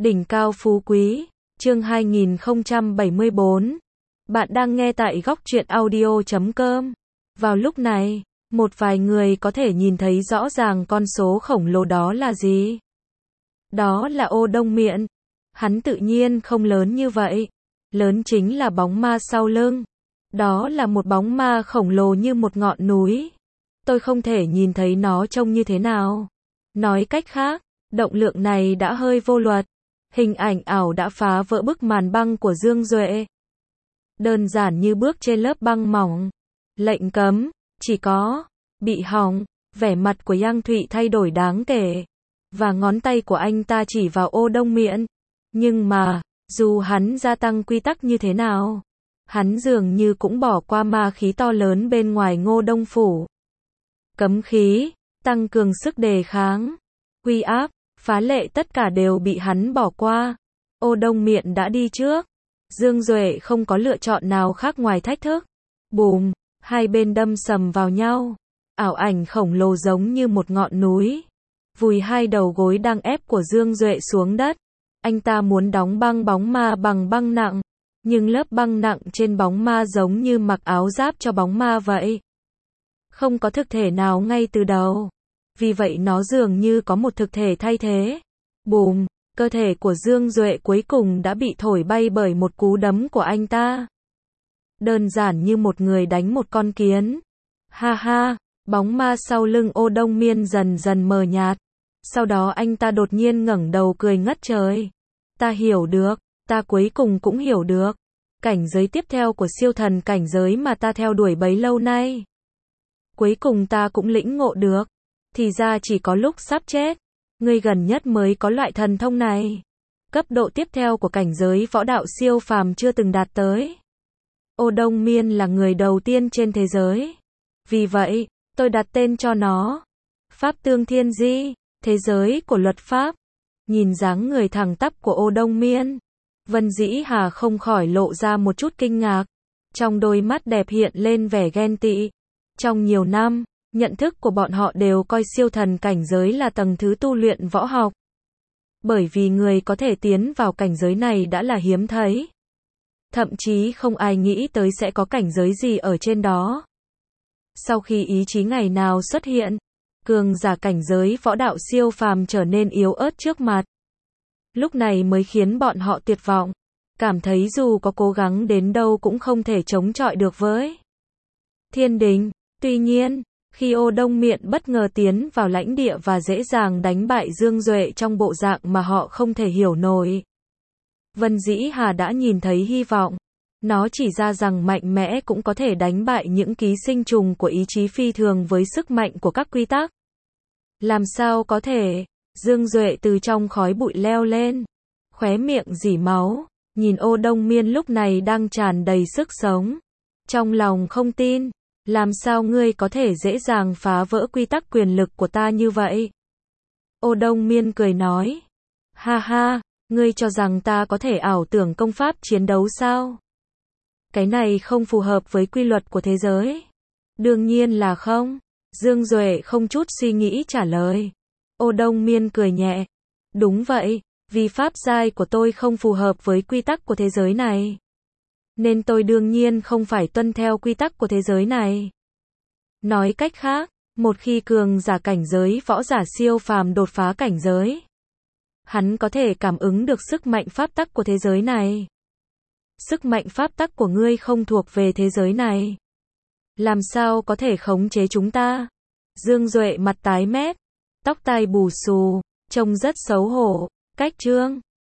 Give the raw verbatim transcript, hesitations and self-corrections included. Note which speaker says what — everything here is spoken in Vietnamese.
Speaker 1: Đỉnh cao phú quý, chương hai nghìn không trăm bảy mươi bốn. Bạn đang nghe tại góc truyện audio chấm com. Vào lúc này, một vài người có thể nhìn thấy rõ ràng con số khổng lồ đó là gì. Đó là Ô Đông Miện. Hắn tự nhiên không lớn như vậy. Lớn chính là bóng ma sau lưng. Đó là một bóng ma khổng lồ như một ngọn núi. Tôi không thể nhìn thấy nó trông như thế nào. Nói cách khác, động lượng này đã hơi vô luật. Hình ảnh ảo đã phá vỡ bức màn băng của Dương Duệ. Đơn giản như bước trên lớp băng mỏng. Lệnh cấm, chỉ có, bị hỏng, vẻ mặt của Giang Thụy thay đổi đáng kể. Và ngón tay của anh ta chỉ vào Ô Đông Miện. Nhưng mà, dù hắn gia tăng quy tắc như thế nào, hắn dường như cũng bỏ qua ma khí to lớn bên ngoài Ngô Đông Phủ. Cấm khí, tăng cường sức đề kháng, uy áp, phá lệ tất cả đều bị hắn bỏ qua. Ô Đông Miện đã đi trước. Dương Duệ không có lựa chọn nào khác ngoài thách thức. Bùm, hai bên đâm sầm vào nhau. Ảo ảnh khổng lồ giống như một ngọn núi. Vùi hai đầu gối đang ép của Dương Duệ xuống đất. Anh ta muốn đóng băng bóng ma bằng băng nặng. Nhưng lớp băng nặng trên bóng ma giống như mặc áo giáp cho bóng ma vậy. Không có thực thể nào ngay từ đầu. Vì vậy nó dường như có một thực thể thay thế. Bùm, cơ thể của Dương Duệ cuối cùng đã bị thổi bay bởi một cú đấm của anh ta. Đơn giản như một người đánh một con kiến. Ha ha, bóng ma sau lưng Ô Đông Miên dần dần mờ nhạt. Sau đó anh ta đột nhiên ngẩng đầu cười ngất trời. Ta hiểu được, ta cuối cùng cũng hiểu được. Cảnh giới tiếp theo của siêu thần cảnh giới mà ta theo đuổi bấy lâu nay. Cuối cùng ta cũng lĩnh ngộ được. Thì ra chỉ có lúc sắp chết, ngươi gần nhất mới có loại thần thông này. Cấp độ tiếp theo của cảnh giới võ đạo siêu phàm chưa từng đạt tới. Ô Đông Miên là người đầu tiên trên thế giới. Vì vậy, tôi đặt tên cho nó Pháp Tương Thiên Di, thế giới của luật pháp. Nhìn dáng người thẳng tắp của Ô Đông Miên, Vân Dĩ Hà không khỏi lộ ra một chút kinh ngạc. Trong đôi mắt đẹp hiện lên vẻ ghen tị. Trong nhiều năm, nhận thức của bọn họ đều coi siêu thần cảnh giới là tầng thứ tu luyện võ học. Bởi vì người có thể tiến vào cảnh giới này đã là hiếm thấy. Thậm chí không ai nghĩ tới sẽ có cảnh giới gì ở trên đó. Sau khi ý chí ngày nào xuất hiện, cường giả cảnh giới võ đạo siêu phàm trở nên yếu ớt trước mặt. Lúc này mới khiến bọn họ tuyệt vọng. Cảm thấy dù có cố gắng đến đâu cũng không thể chống chọi được với thiên đình. Tuy nhiên, khi Ô Đông Miện bất ngờ tiến vào lãnh địa và dễ dàng đánh bại Dương Duệ trong bộ dạng mà họ không thể hiểu nổi, Vân Dĩ Hà đã nhìn thấy hy vọng. Nó chỉ ra rằng mạnh mẽ cũng có thể đánh bại những ký sinh trùng của ý chí phi thường với sức mạnh của các quy tắc. Làm sao có thể? Dương Duệ từ trong khói bụi leo lên, khóe miệng rỉ máu, nhìn Ô Đông Miên lúc này đang tràn đầy sức sống. Trong lòng không tin. Làm sao ngươi có thể dễ dàng phá vỡ quy tắc quyền lực của ta như vậy? Ô Đông Miên cười nói. Ha ha, ngươi cho rằng ta có thể ảo tưởng công pháp chiến đấu sao? Cái này không phù hợp với quy luật của thế giới. Đương nhiên là không. Dương Duệ không chút suy nghĩ trả lời. Ô Đông Miên cười nhẹ. Đúng vậy, vì pháp giai của tôi không phù hợp với quy tắc của thế giới này. Nên tôi đương nhiên không phải tuân theo quy tắc của thế giới này. Nói cách khác, một khi cường giả cảnh giới võ giả siêu phàm đột phá cảnh giới, hắn có thể cảm ứng được sức mạnh pháp tắc của thế giới này. Sức mạnh pháp tắc của ngươi không thuộc về thế giới này. Làm sao có thể khống chế chúng ta? Dương Duệ mặt tái mét, tóc tai bù xù, trông rất xấu hổ. Cách trương,